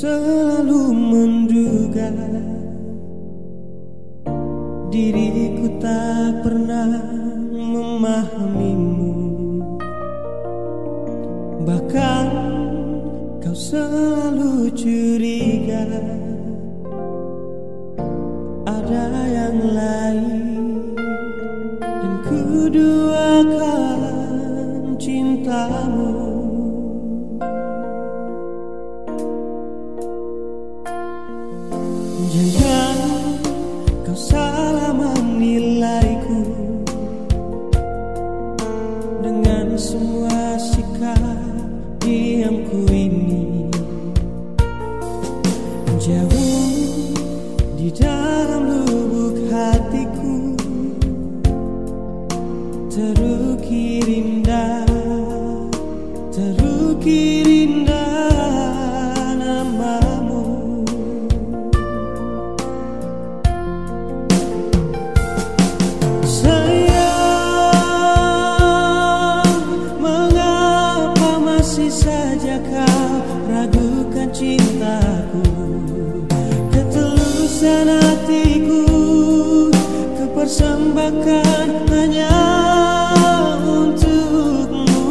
selalu menduga diriku tak pernah memahamimu. Bahkan kau selalu curiga ada yang lain, dan kuduakan cintamu. Jangan kau salah menilaiku dengan semua sikap diamku ini. Jauh di dalam lubuk hatiku terukir indah, terukir indah namamu. Sayang, mengapa masih saja kau ragukan cintaku? Ketulusan hatiku kupersembahkan hanya untukmu.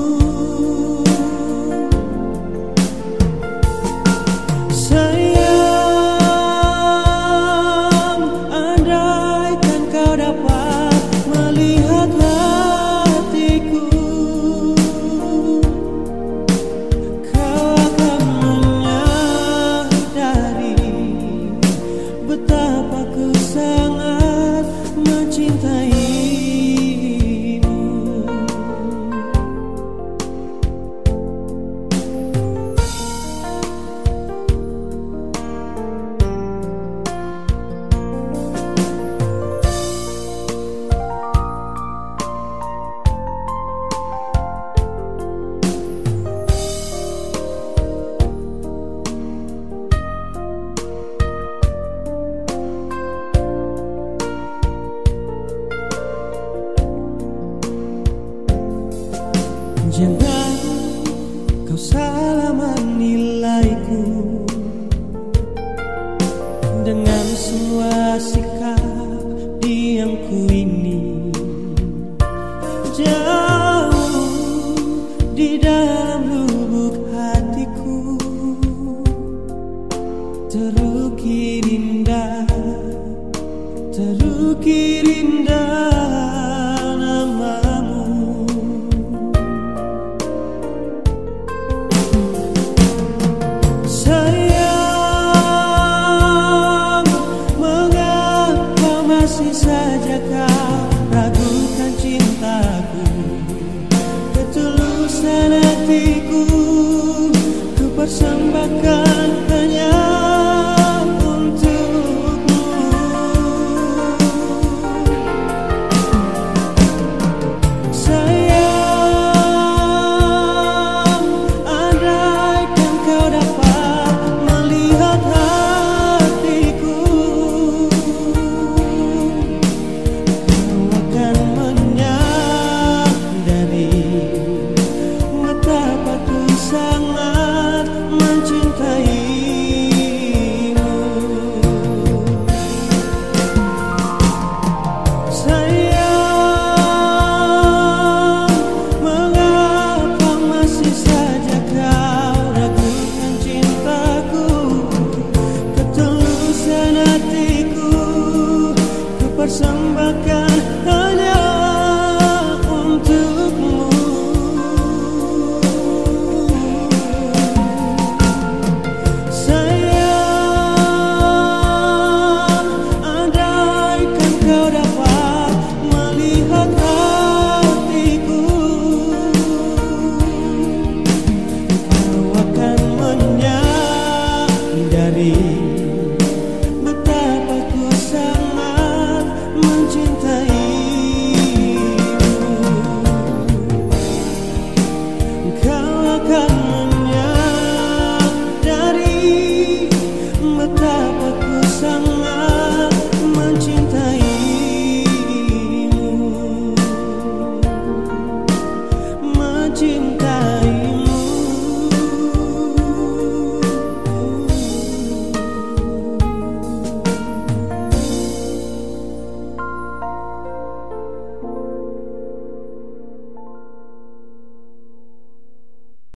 Sayang, andaikan kau dapat melihat hatiku, kau akan menyadari betapa ku sangat mencintaimu. Jangan kau salah menilaiku dengan semua sikap diamku ini. Jauh di dalam lubuk hatiku terukir indah, terukir indah